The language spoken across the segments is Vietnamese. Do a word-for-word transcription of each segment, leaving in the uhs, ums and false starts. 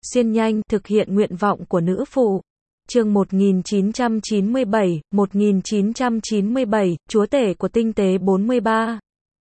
xuyên nhanh, thực hiện nguyện vọng của nữ phụ. Chương một nghìn chín trăm chín mươi bảy, một nghìn chín trăm chín mươi bảy, Chúa tể của tinh tế bốn mươi ba.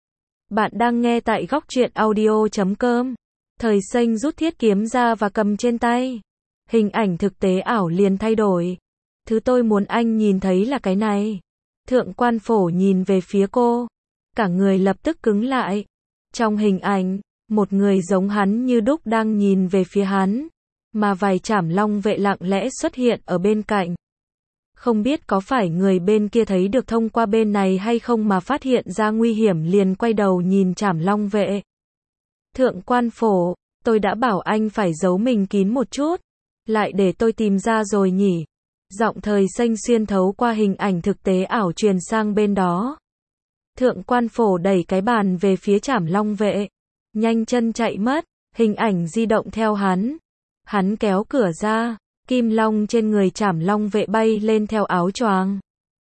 Bạn đang nghe tại góc truyện audio chấm com. Thời Xanh rút thiết kiếm ra và cầm trên tay. Hình ảnh thực tế ảo liền thay đổi. Thứ tôi muốn anh nhìn thấy là cái này. Thượng quan phổ nhìn về phía cô. Cả người lập tức cứng lại. Trong hình ảnh, một người giống hắn như đúc đang nhìn về phía hắn. Mà vài trảm long vệ lặng lẽ xuất hiện ở bên cạnh. Không biết có phải người bên kia thấy được thông qua bên này hay không mà phát hiện ra nguy hiểm liền quay đầu nhìn trảm long vệ. Thượng quan phổ, tôi đã bảo anh phải giấu mình kín một chút. Lại để tôi tìm ra rồi nhỉ. Giọng Thời Xanh xuyên thấu qua hình ảnh thực tế ảo truyền sang bên đó. Thượng quan phổ đẩy cái bàn về phía trảm long vệ. Nhanh chân chạy mất, hình ảnh di động theo hắn. Hắn kéo cửa ra, kim long trên người trảm long vệ bay lên theo áo choàng.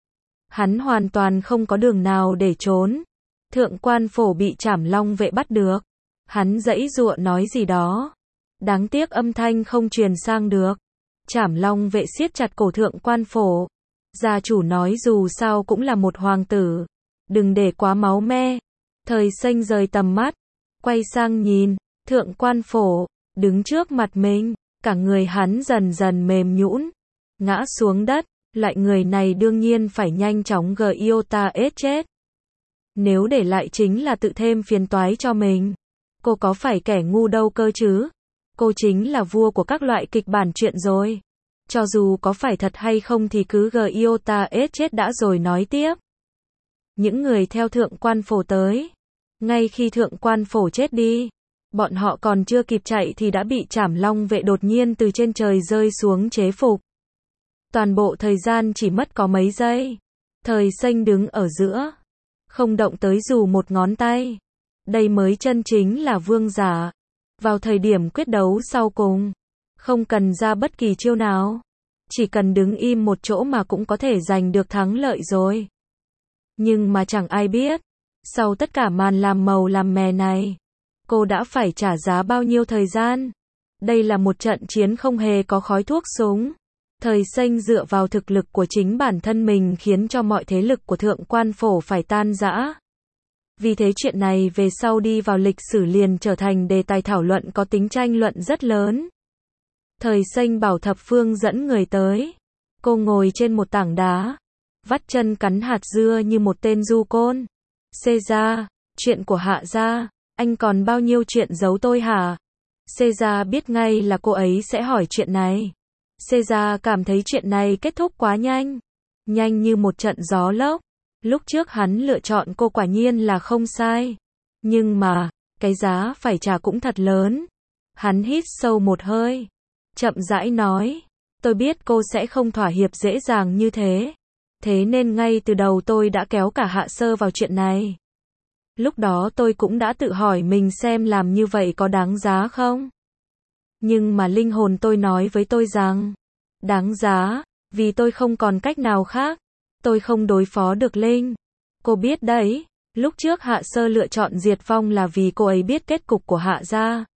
Hắn hoàn toàn không có đường nào để trốn. Thượng quan phổ bị trảm long vệ bắt được. Hắn giãy giụa nói gì đó. Đáng tiếc âm thanh không truyền sang được. Trảm long vệ siết chặt cổ thượng quan phổ. Gia chủ nói dù sao cũng là một hoàng tử. Đừng để quá máu me. Thời Xanh rời tầm mắt. Quay sang nhìn, thượng quan phổ, đứng trước mặt mình. Cả người hắn dần dần mềm nhũn, ngã xuống đất. Loại người này đương nhiên phải nhanh chóng gờ iota ết chết. Nếu để lại chính là tự thêm phiền toái cho mình. Cô có phải kẻ ngu đâu cơ chứ? Cô chính là vua của các loại kịch bản truyện rồi. Cho dù có phải thật hay không thì cứ gờ iota ết chết đã rồi nói tiếp. Những người theo thượng quan phổ tới. Ngay khi thượng quan phổ chết đi, bọn họ còn chưa kịp chạy thì đã bị trảm long vệ đột nhiên từ trên trời rơi xuống chế phục. Toàn bộ thời gian chỉ mất có mấy giây. Thời Xanh đứng ở giữa. Không động tới dù một ngón tay. Đây mới chân chính là vương giả. Vào thời điểm quyết đấu sau cùng. Không cần ra bất kỳ chiêu nào. Chỉ cần đứng im một chỗ mà cũng có thể giành được thắng lợi rồi. Nhưng mà chẳng ai biết. Sau tất cả màn làm màu làm mè này. Cô đã phải trả giá bao nhiêu thời gian. Đây là một trận chiến không hề có khói thuốc súng. Thời Xanh dựa vào thực lực của chính bản thân mình khiến cho mọi thế lực của thượng quan phổ phải tan rã. Vì thế chuyện này về sau đi vào lịch sử liền trở thành đề tài thảo luận có tính tranh luận rất lớn. Thời Xanh bảo thập phương dẫn người tới. Cô ngồi trên một tảng đá. Vắt chân cắn hạt dưa như một tên du côn. Xê ra, chuyện của Hạ gia, anh còn bao nhiêu chuyện giấu tôi hả? Xê ra biết ngay là cô ấy sẽ hỏi chuyện này. Xê ra cảm thấy chuyện này kết thúc quá nhanh. Nhanh như một trận gió lốc. Lúc trước hắn lựa chọn cô quả nhiên là không sai. Nhưng mà, cái giá phải trả cũng thật lớn. Hắn hít sâu một hơi. Chậm rãi nói. Tôi biết cô sẽ không thỏa hiệp dễ dàng như thế. Thế nên ngay từ đầu tôi đã kéo cả Hạ Sơ vào chuyện này. Lúc đó tôi cũng đã tự hỏi mình xem làm như vậy có đáng giá không? Nhưng mà linh hồn tôi nói với tôi rằng, đáng giá, vì tôi không còn cách nào khác. Tôi không đối phó được Linh. Cô biết đấy, lúc trước Hạ Sơ lựa chọn diệt vong là vì cô ấy biết kết cục của Hạ gia.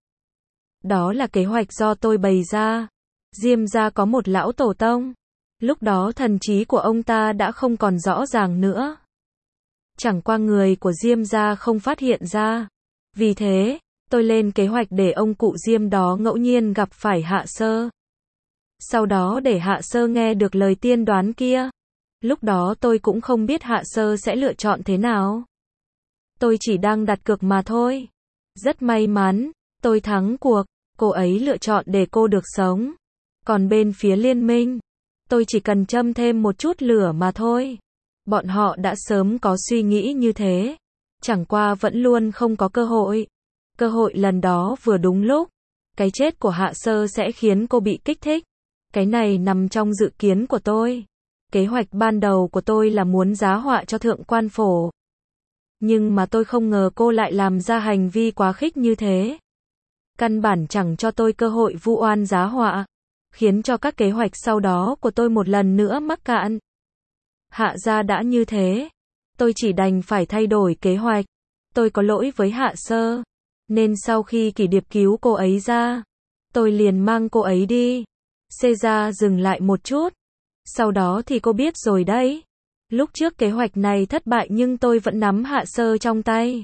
Đó là kế hoạch do tôi bày ra. Diêm gia có một lão tổ tông. Lúc đó thần trí của ông ta đã không còn rõ ràng nữa. Chẳng qua người của Diêm gia không phát hiện ra. Vì thế, tôi lên kế hoạch để ông cụ Diêm đó ngẫu nhiên gặp phải Hạ Sơ. Sau đó để Hạ Sơ nghe được lời tiên đoán kia. Lúc đó tôi cũng không biết Hạ Sơ sẽ lựa chọn thế nào. Tôi chỉ đang đặt cược mà thôi. Rất may mắn, tôi thắng cuộc. Cô ấy lựa chọn để cô được sống. Còn bên phía liên minh, tôi chỉ cần châm thêm một chút lửa mà thôi. Bọn họ đã sớm có suy nghĩ như thế. Chẳng qua vẫn luôn không có cơ hội. Cơ hội lần đó vừa đúng lúc. Cái chết của Hạ Sơ sẽ khiến cô bị kích thích. Cái này nằm trong dự kiến của tôi. Kế hoạch ban đầu của tôi là muốn giá họa cho thượng quan phổ. Nhưng mà tôi không ngờ cô lại làm ra hành vi quá khích như thế. Căn bản chẳng cho tôi cơ hội vu oan giá họa. Khiến cho các kế hoạch sau đó của tôi một lần nữa mắc cạn. Hạ gia đã như thế. Tôi chỉ đành phải thay đổi kế hoạch. Tôi có lỗi với Hạ Sơ. Nên sau khi Kỷ Điệp cứu cô ấy ra, tôi liền mang cô ấy đi. Caesar dừng lại một chút. Sau đó thì cô biết rồi đấy. Lúc trước kế hoạch này thất bại nhưng tôi vẫn nắm Hạ Sơ trong tay.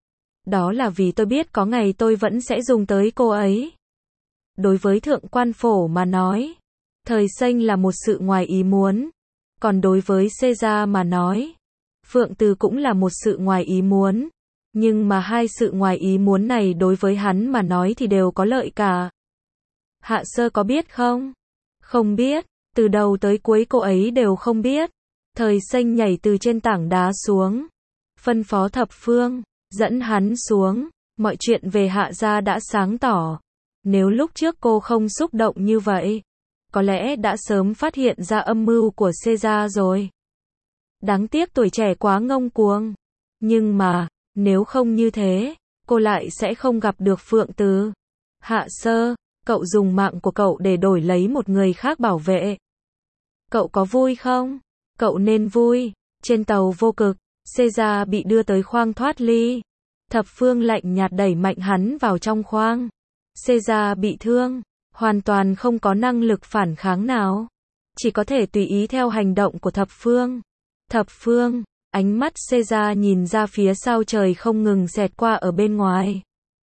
Đó là vì tôi biết có ngày tôi vẫn sẽ dùng tới cô ấy. Đối với thượng quan phổ mà nói, thời xanh là một sự ngoài ý muốn. Còn đối với Caesar mà nói, Phượng Từ cũng là một sự ngoài ý muốn. Nhưng mà hai sự ngoài ý muốn này đối với hắn mà nói thì đều có lợi cả. Hạ Sơ có biết không? Không biết, từ đầu tới cuối cô ấy đều không biết. Thời xanh nhảy từ trên tảng đá xuống. Phân phó Thập Phương, dẫn hắn xuống. Mọi chuyện về Hạ gia đã sáng tỏ. Nếu lúc trước cô không xúc động như vậy, có lẽ đã sớm phát hiện ra âm mưu của Caesar rồi. Đáng tiếc tuổi trẻ quá ngông cuồng. Nhưng mà, nếu không như thế, cô lại sẽ không gặp được Phượng Từ. Hạ Sơ, cậu dùng mạng của cậu để đổi lấy một người khác bảo vệ. Cậu có vui không? Cậu nên vui. Trên tàu vô cực, Caesar bị đưa tới khoang thoát ly. Thập Phương lạnh nhạt đẩy mạnh hắn vào trong khoang. Caesar bị thương, hoàn toàn không có năng lực phản kháng nào. Chỉ có thể tùy ý theo hành động của Thập Phương. Thập Phương, ánh mắt Caesar nhìn ra phía sau trời không ngừng xẹt qua ở bên ngoài.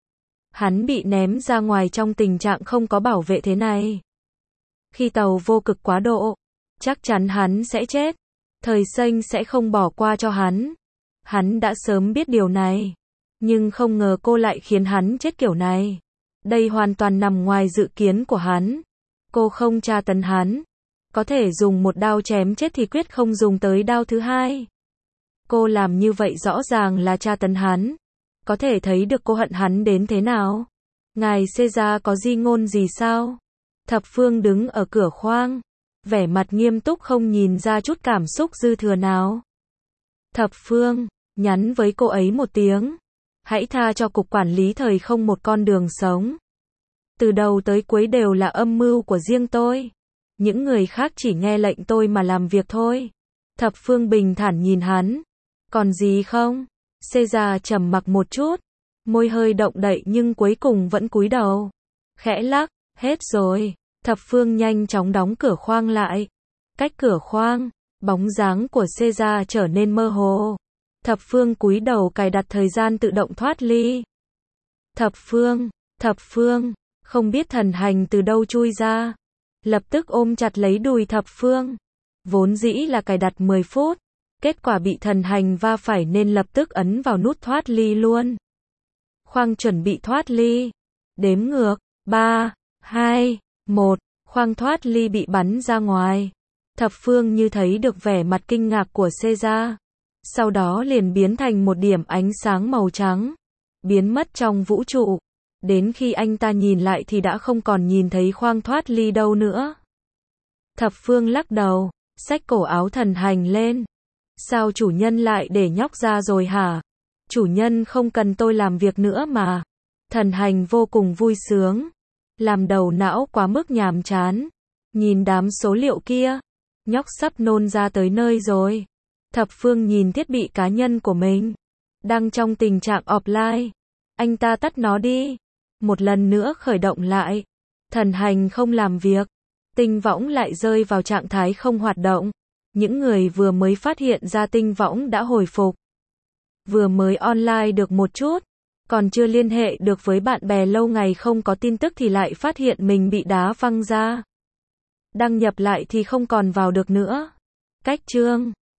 Hắn bị ném ra ngoài trong tình trạng không có bảo vệ thế này. Khi tàu vô cực quá độ, chắc chắn hắn sẽ chết. Thời xanh sẽ không bỏ qua cho hắn. Hắn đã sớm biết điều này. Nhưng không ngờ cô lại khiến hắn chết kiểu này. Đây hoàn toàn nằm ngoài dự kiến của hắn. Cô không tra tấn hắn. Có thể dùng một đao chém chết thì quyết không dùng tới đao thứ hai. Cô làm như vậy rõ ràng là tra tấn hắn. Có thể thấy được cô hận hắn đến thế nào. Ngài Caesar có di ngôn gì sao? Thập Phương đứng ở cửa khoang. Vẻ mặt nghiêm túc không nhìn ra chút cảm xúc dư thừa nào. Thập Phương, nhắn với cô ấy một tiếng. Hãy tha cho cục quản lý thời không một con đường sống. Từ đầu tới cuối đều là âm mưu của riêng tôi. Những người khác chỉ nghe lệnh tôi mà làm việc thôi. Thập Phương bình thản nhìn hắn. Còn gì không? Caesar trầm mặc một chút. Môi hơi động đậy nhưng cuối cùng vẫn cúi đầu. Khẽ lắc, hết rồi. Thập Phương nhanh chóng đóng cửa khoang lại. Cách cửa khoang, bóng dáng của Caesar trở nên mơ hồ. Thập Phương cúi đầu cài đặt thời gian tự động thoát ly. Thập Phương, Thập Phương, không biết thần hành từ đâu chui ra. Lập tức ôm chặt lấy đùi Thập Phương. Vốn dĩ là cài đặt mười phút. Kết quả bị thần hành va phải nên lập tức ấn vào nút thoát ly luôn. Khoang chuẩn bị thoát ly. Đếm ngược, ba, hai, một, khoang thoát ly bị bắn ra ngoài. Thập Phương như thấy được vẻ mặt kinh ngạc của Caesar. Sau đó liền biến thành một điểm ánh sáng màu trắng. Biến mất trong vũ trụ. Đến khi anh ta nhìn lại thì đã không còn nhìn thấy khoang thoát ly đâu nữa. Thập Phương lắc đầu, xách cổ áo thần hành lên. Sao chủ nhân lại để nhóc ra rồi hả? Chủ nhân không cần tôi làm việc nữa mà. Thần hành vô cùng vui sướng. Làm đầu não quá mức nhàm chán. Nhìn đám số liệu kia. Nhóc sắp nôn ra tới nơi rồi. Thập Phương nhìn thiết bị cá nhân của mình. Đang trong tình trạng offline. Anh ta tắt nó đi. Một lần nữa khởi động lại. Thần hành không làm việc. Tinh võng lại rơi vào trạng thái không hoạt động. Những người vừa mới phát hiện ra tinh võng đã hồi phục. Vừa mới online được một chút. Còn chưa liên hệ được với bạn bè lâu ngày không có tin tức thì lại phát hiện mình bị đá văng ra. Đăng nhập lại thì không còn vào được nữa. Cách chương